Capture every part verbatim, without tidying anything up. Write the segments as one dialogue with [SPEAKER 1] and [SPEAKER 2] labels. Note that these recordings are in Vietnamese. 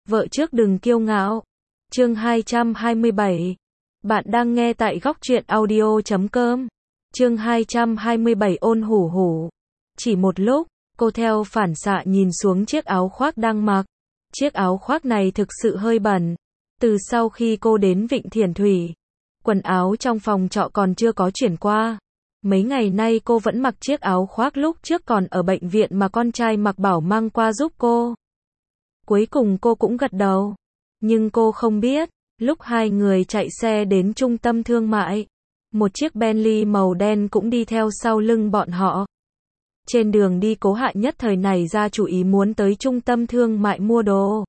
[SPEAKER 1] Vợ trước đừng kiêu ngạo. Chương hai trăm hai mươi bảy. Bạn đang nghe tại góc truyện audio chấm com. Chương hai trăm hai mươi bảy ôn hủ hủ. Chỉ một lúc, cô theo phản xạ nhìn xuống chiếc áo khoác đang mặc. Chiếc áo khoác này thực sự hơi bẩn. Từ sau khi cô đến Vịnh Thiển Thủy, quần áo trong phòng trọ còn chưa có chuyển qua. Mấy ngày nay cô vẫn mặc chiếc áo khoác lúc trước còn ở bệnh viện mà con trai Mạc Bảo mang qua giúp cô. Cuối cùng cô cũng gật đầu. Nhưng cô không biết, lúc hai người chạy xe đến trung tâm thương mại, một chiếc Bentley màu đen cũng đi theo sau lưng bọn họ. Trên đường đi Cố Hạ nhất thời này ra chủ ý muốn tới trung tâm thương mại mua đồ.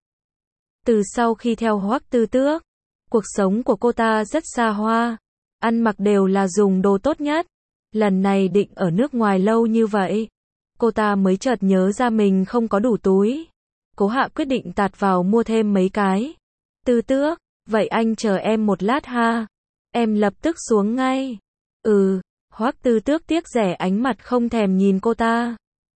[SPEAKER 1] Từ sau khi theo Hoắc Tư Tước, cuộc sống của cô ta rất xa hoa, ăn mặc đều là dùng đồ tốt nhất. Lần này định ở nước ngoài lâu như vậy, cô ta mới chợt nhớ ra mình không có đủ túi. Cố Hạ quyết định tạt vào mua thêm mấy cái. Tư Tước, vậy anh chờ em một lát ha. Em lập tức xuống ngay. Ừ, Hoắc Tư Tước tiếc rẻ ánh mặt không thèm nhìn cô ta.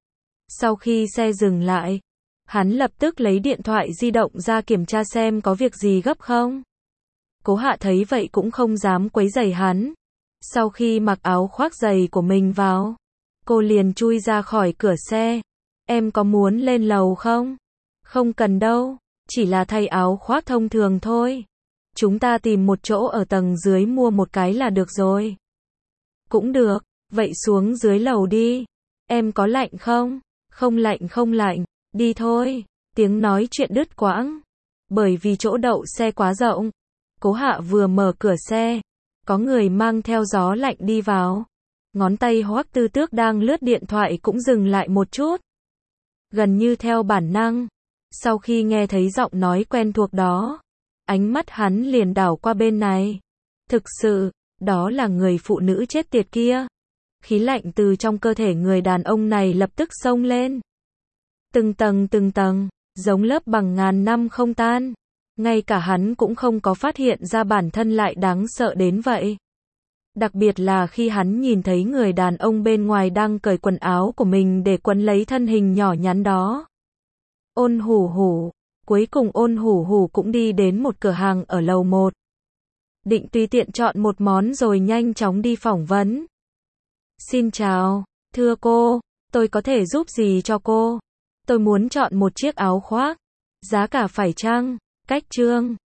[SPEAKER 1] Sau khi xe dừng lại, hắn lập tức lấy điện thoại di động ra kiểm tra xem có việc gì gấp không. Cố Hạ thấy vậy cũng không dám quấy rầy hắn. Sau khi mặc áo khoác giày của mình vào, cô liền chui ra khỏi cửa xe. Em có muốn lên lầu không? Không cần đâu, chỉ là thay áo khoác thông thường thôi. Chúng ta tìm một chỗ ở tầng dưới mua một cái là được rồi. Cũng được, vậy xuống dưới lầu đi. Em có lạnh không? Không lạnh không lạnh, đi thôi. Tiếng nói chuyện đứt quãng. Bởi vì chỗ đậu xe quá rộng. Cố Hạ vừa mở cửa xe, có người mang theo gió lạnh đi vào. Ngón tay Hoắc Tư Tước đang lướt điện thoại cũng dừng lại một chút. Gần như theo bản năng, sau khi nghe thấy giọng nói quen thuộc đó, ánh mắt hắn liền đảo qua bên này. Thực sự, đó là người phụ nữ chết tiệt kia. Khí lạnh từ trong cơ thể người đàn ông này lập tức xông lên. Từng tầng từng tầng, giống lớp bằng ngàn năm không tan. Ngay cả hắn cũng không có phát hiện ra bản thân lại đáng sợ đến vậy. Đặc biệt là khi hắn nhìn thấy người đàn ông bên ngoài đang cởi quần áo của mình để quấn lấy thân hình nhỏ nhắn đó. Ôn hủ hủ. Cuối cùng ôn hủ hủ cũng đi đến một cửa hàng ở lầu một. Định tùy tiện chọn một món rồi nhanh chóng đi phỏng vấn. Xin chào, thưa cô, tôi có thể giúp gì cho cô? Tôi muốn chọn một chiếc áo khoác. Giá cả phải chăng? Cách trương.